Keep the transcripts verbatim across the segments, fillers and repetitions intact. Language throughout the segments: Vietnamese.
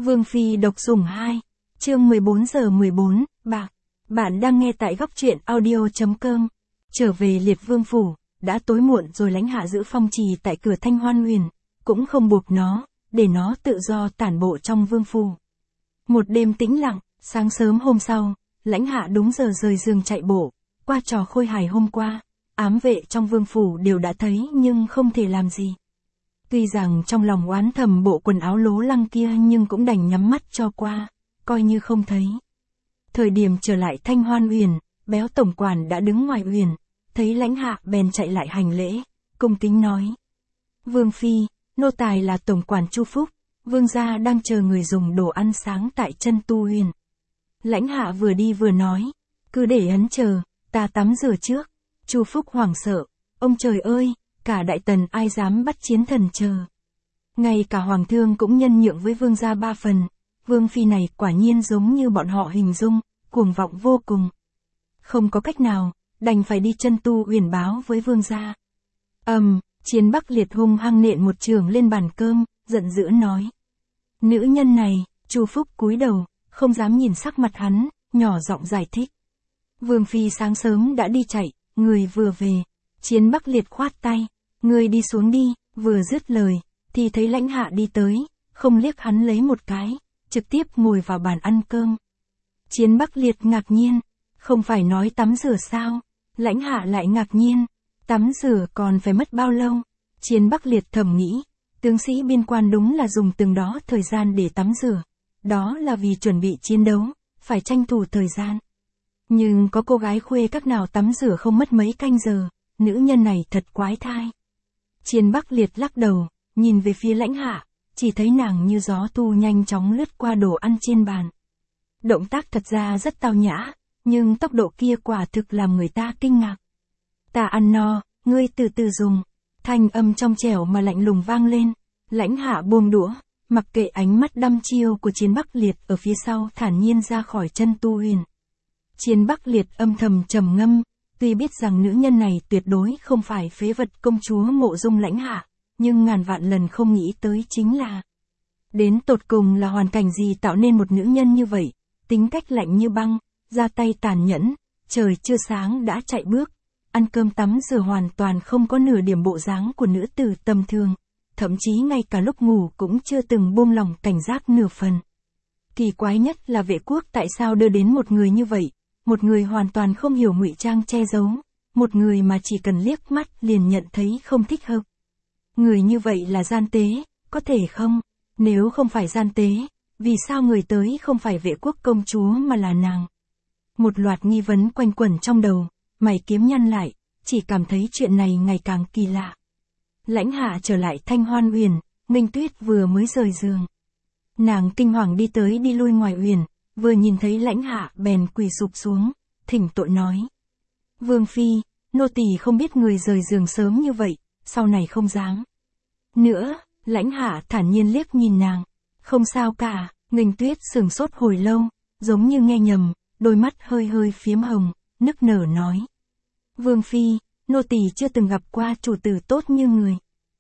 Vương Phi độc sủng hai, chương mười bốn giờ mười bốn, bạc. Bạn đang nghe tại góc truyện audio.com. Trở về Liệt Vương Phủ, đã tối muộn rồi Lãnh Hạ giữ phong trì tại cửa Thanh Hoan Huyền, cũng không buộc nó, để nó tự do tản bộ trong Vương Phủ. Một đêm tĩnh lặng, sáng sớm hôm sau, Lãnh Hạ đúng giờ rời giường chạy bộ, qua trò khôi hài hôm qua, ám vệ trong Vương Phủ đều đã thấy nhưng không thể làm gì. Tuy rằng trong lòng oán thầm bộ quần áo lố lăng kia nhưng cũng đành nhắm mắt cho qua, coi như không thấy. Thời điểm trở lại Thanh Hoan Uyển, Béo tổng quản đã đứng ngoài uyển, thấy Lãnh Hạ bèn chạy lại hành lễ, cung kính nói: Vương Phi, nô tài là tổng quản Chu Phúc, vương gia đang chờ người dùng đồ ăn sáng tại chân tu uyển. Lãnh Hạ vừa đi vừa nói: cứ để ấn chờ, ta tắm rửa trước. Chu Phúc hoảng sợ: ông trời ơi, cả đại tần ai dám bắt chiến thần chờ. Ngay cả hoàng thương cũng nhân nhượng với vương gia ba phần, Vương Phi này quả nhiên giống như bọn họ hình dung, cuồng vọng vô cùng. Không có cách nào, đành phải đi chân tu uyển báo với vương gia. Ầm, um, Chiến Bắc Liệt hung hăng nện một trường lên bàn cơm, giận dữ nói: nữ nhân này. Chu Phúc cúi đầu, không dám nhìn sắc mặt hắn, nhỏ giọng giải thích: Vương Phi sáng sớm đã đi chạy, người vừa về. Chiến Bắc Liệt khoát tay: người đi xuống đi. Vừa dứt lời, thì thấy Lãnh Hạ đi tới, không liếc hắn lấy một cái, trực tiếp ngồi vào bàn ăn cơm. Chiến Bắc Liệt ngạc nhiên: không phải nói tắm rửa sao? Lãnh Hạ lại ngạc nhiên: tắm rửa còn phải mất bao lâu? Chiến Bắc Liệt thầm nghĩ, tướng sĩ biên quan đúng là dùng từng đó thời gian để tắm rửa. Đó là vì chuẩn bị chiến đấu, phải tranh thủ thời gian. Nhưng có cô gái khuê các nào tắm rửa không mất mấy canh giờ, nữ nhân này thật quái thai. Chiến Bắc Liệt lắc đầu, nhìn về phía Lãnh Hạ, chỉ thấy nàng như gió tu nhanh chóng lướt qua đồ ăn trên bàn. Động tác thật ra rất tao nhã, nhưng tốc độ kia quả thực làm người ta kinh ngạc. Ta ăn no, ngươi từ từ dùng. Thanh âm trong trẻo mà lạnh lùng vang lên. Lãnh Hạ buông đũa, mặc kệ ánh mắt đăm chiêu của Chiến Bắc Liệt ở phía sau, thản nhiên ra khỏi chân tu uyển. Chiến Bắc Liệt âm thầm trầm ngâm, tuy biết rằng nữ nhân này tuyệt đối không phải phế vật công chúa mộ dung Lãnh Hạ, nhưng ngàn vạn lần không nghĩ tới chính là đến tột cùng là hoàn cảnh gì tạo nên một nữ nhân như vậy, tính cách lạnh như băng, ra tay tàn nhẫn, trời chưa sáng đã chạy bước, ăn cơm tắm rửa hoàn toàn không có nửa điểm bộ dáng của nữ tử tầm thường, thậm chí ngay cả lúc ngủ cũng chưa từng buông lỏng cảnh giác nửa phần. Kỳ quái nhất là vệ quốc tại sao đưa đến một người như vậy, một người hoàn toàn không hiểu ngụy trang che giấu, một người mà chỉ cần liếc mắt liền nhận thấy không thích hợp. Người như vậy là gian tế, có thể không? Nếu không phải gian tế, vì sao người tới không phải vệ quốc công chúa mà là nàng? Một loạt nghi vấn quanh quẩn trong đầu, mày kiếm nhăn lại, chỉ cảm thấy chuyện này ngày càng kỳ lạ. Lãnh Hạ trở lại Thanh Hoan Uyển, Nghênh Tuyết vừa mới rời giường. Nàng kinh hoàng đi tới đi lui ngoài uyển, vừa nhìn thấy Lãnh Hạ bèn quỳ sụp xuống, thỉnh tội nói: Vương Phi, nô tỳ không biết người rời giường sớm như vậy, sau này không dám nữa. Lãnh Hạ thản nhiên liếc nhìn nàng: không sao cả. Nghênh Tuyết sửng sốt hồi lâu, giống như nghe nhầm, đôi mắt hơi hơi phiếm hồng, nức nở nói: Vương Phi, nô tỳ chưa từng gặp qua chủ tử tốt như người.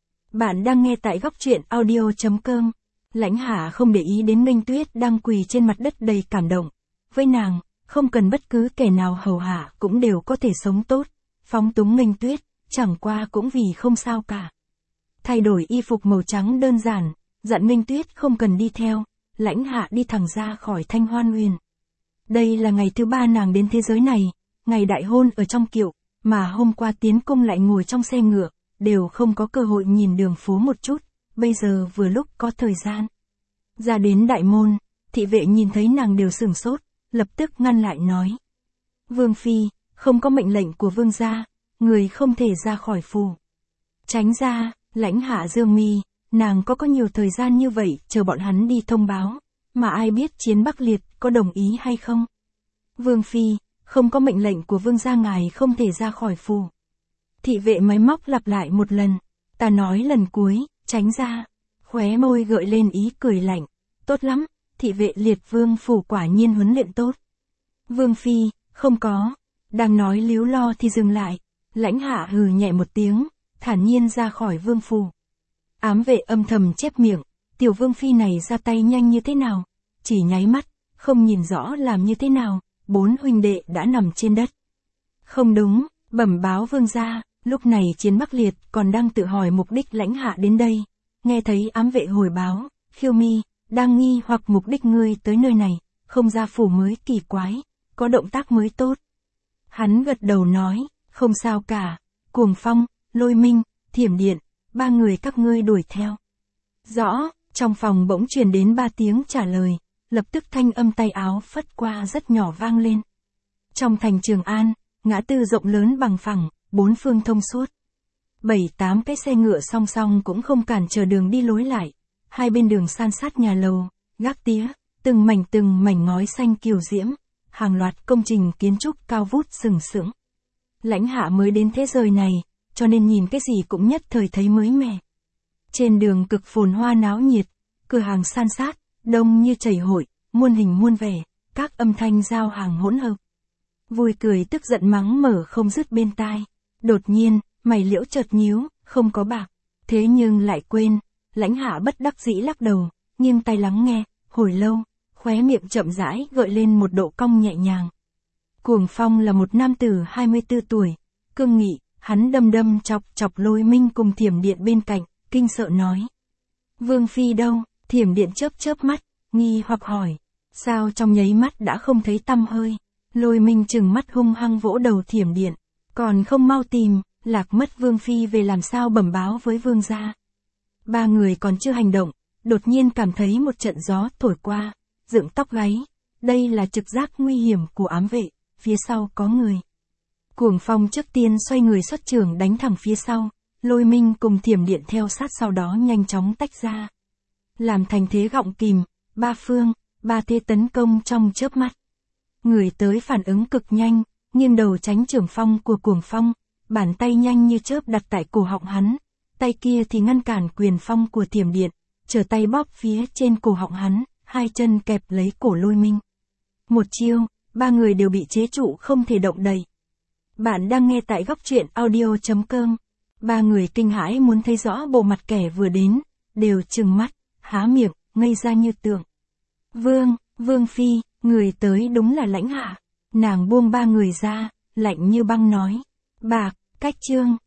Bạn đang nghe tại góc truyện audio.com. Lãnh Hạ không để ý đến Nghênh Tuyết đang quỳ trên mặt đất đầy cảm động. Với nàng, không cần bất cứ kẻ nào hầu hạ cũng đều có thể sống tốt. Phóng túng Nghênh Tuyết, chẳng qua cũng vì không sao cả. Thay đổi y phục màu trắng đơn giản, dặn Nghênh Tuyết không cần đi theo, Lãnh Hạ đi thẳng ra khỏi Thanh Hoan Uyển. Đây là ngày thứ ba nàng đến thế giới này, ngày đại hôn ở trong kiệu, mà hôm qua tiến cung lại ngồi trong xe ngựa, đều không có cơ hội nhìn đường phố một chút, bây giờ vừa lúc có thời gian. Ra đến đại môn, thị vệ nhìn thấy nàng đều sửng sốt, lập tức ngăn lại nói: Vương Phi, không có mệnh lệnh của vương gia, người không thể ra khỏi phủ. Tránh ra. Lãnh Hạ dương mi, nàng có có nhiều thời gian như vậy chờ bọn hắn đi thông báo, mà ai biết Chiến Bắc Liệt có đồng ý hay không? Vương Phi, không có mệnh lệnh của vương gia ngài không thể ra khỏi phủ. Thị vệ máy móc lặp lại một lần, ta nói lần cuối, tránh ra. Khóe môi gợi lên ý cười lạnh, tốt lắm, thị vệ Liệt Vương phủ quả nhiên huấn luyện tốt. Vương Phi, không có. Đang nói líu lo thì dừng lại, Lãnh Hạ hừ nhẹ một tiếng, thản nhiên ra khỏi vương phủ. Ám vệ âm thầm chép miệng, tiểu vương phi này ra tay nhanh như thế nào, chỉ nháy mắt, không nhìn rõ làm như thế nào, bốn huynh đệ đã nằm trên đất. Không đúng, bẩm báo vương gia, lúc này Chiến Bắc Liệt còn đang tự hỏi mục đích lãnh hạ đến đây, nghe thấy ám vệ hồi báo, Khiêu Mi, đang nghi hoặc mục đích ngươi tới nơi này, không ra phủ mới kỳ quái, có động tác mới tốt. Hắn gật đầu nói, không sao cả, Cuồng Phong, Lôi Minh, Thiểm Điện, ba người các ngươi đuổi theo. Rõ, trong phòng bỗng truyền đến ba tiếng trả lời, lập tức thanh âm tay áo phất qua rất nhỏ vang lên. Trong thành Trường An, ngã tư rộng lớn bằng phẳng, bốn phương thông suốt. Bảy tám cái xe ngựa song song cũng không cản trở đường đi lối lại, hai bên đường san sát nhà lầu, gác tía, từng mảnh từng mảnh ngói xanh kiều diễm, hàng loạt công trình kiến trúc cao vút sừng sững. Lãnh hạ mới đến thế giới này, cho nên nhìn cái gì cũng nhất thời thấy mới mẻ. Trên đường cực phồn hoa náo nhiệt, cửa hàng san sát, đông như chảy hội, muôn hình muôn vẻ, các âm thanh giao hàng hỗn hợp. Vui cười tức giận mắng mở không dứt bên tai. Đột nhiên, mày liễu chợt nhíu, không có bạc. Thế nhưng lại quên, lãnh hạ bất đắc dĩ lắc đầu, nghiêng tai lắng nghe, hồi lâu, khóe miệng chậm rãi gợi lên một độ cong nhẹ nhàng. Cuồng Phong là một nam tử hai mươi tư tuổi, cương nghị, hắn đâm đâm chọc chọc Lôi Minh cùng Thiểm Điện bên cạnh, kinh sợ nói. Vương phi đâu? Thiểm Điện chớp chớp mắt, nghi hoặc hỏi. Sao trong nháy mắt đã không thấy tăm hơi? Lôi Minh trừng mắt hung hăng vỗ đầu Thiểm Điện. Còn không mau tìm, lạc mất vương phi về làm sao bẩm báo với vương gia. Ba người còn chưa hành động, đột nhiên cảm thấy một trận gió thổi qua, dựng tóc gáy. Đây là trực giác nguy hiểm của ám vệ, phía sau có người. Cuồng Phong trước tiên xoay người xuất trường đánh thẳng phía sau, Lôi Minh cùng Thiểm Điện theo sát sau đó nhanh chóng tách ra. Làm thành thế gọng kìm, ba phương, ba thế tấn công trong chớp mắt. Người tới phản ứng cực nhanh, nghiêng đầu tránh trường phong của Cuồng Phong, bàn tay nhanh như chớp đặt tại cổ họng hắn, tay kia thì ngăn cản quyền phong của Thiểm Điện, trở tay bóp phía trên cổ họng hắn, hai chân kẹp lấy cổ Lôi Minh. Một chiêu, ba người đều bị chế trụ không thể động đậy. Bạn đang nghe tại góc truyện audio chấm com. Ba người kinh hãi muốn thấy rõ bộ mặt kẻ vừa đến, đều trừng mắt, há miệng, ngây ra như tượng. Vương, Vương phi, người tới đúng là lãnh hạ. Nàng buông ba người ra, lạnh như băng nói. Bạc, cách trương,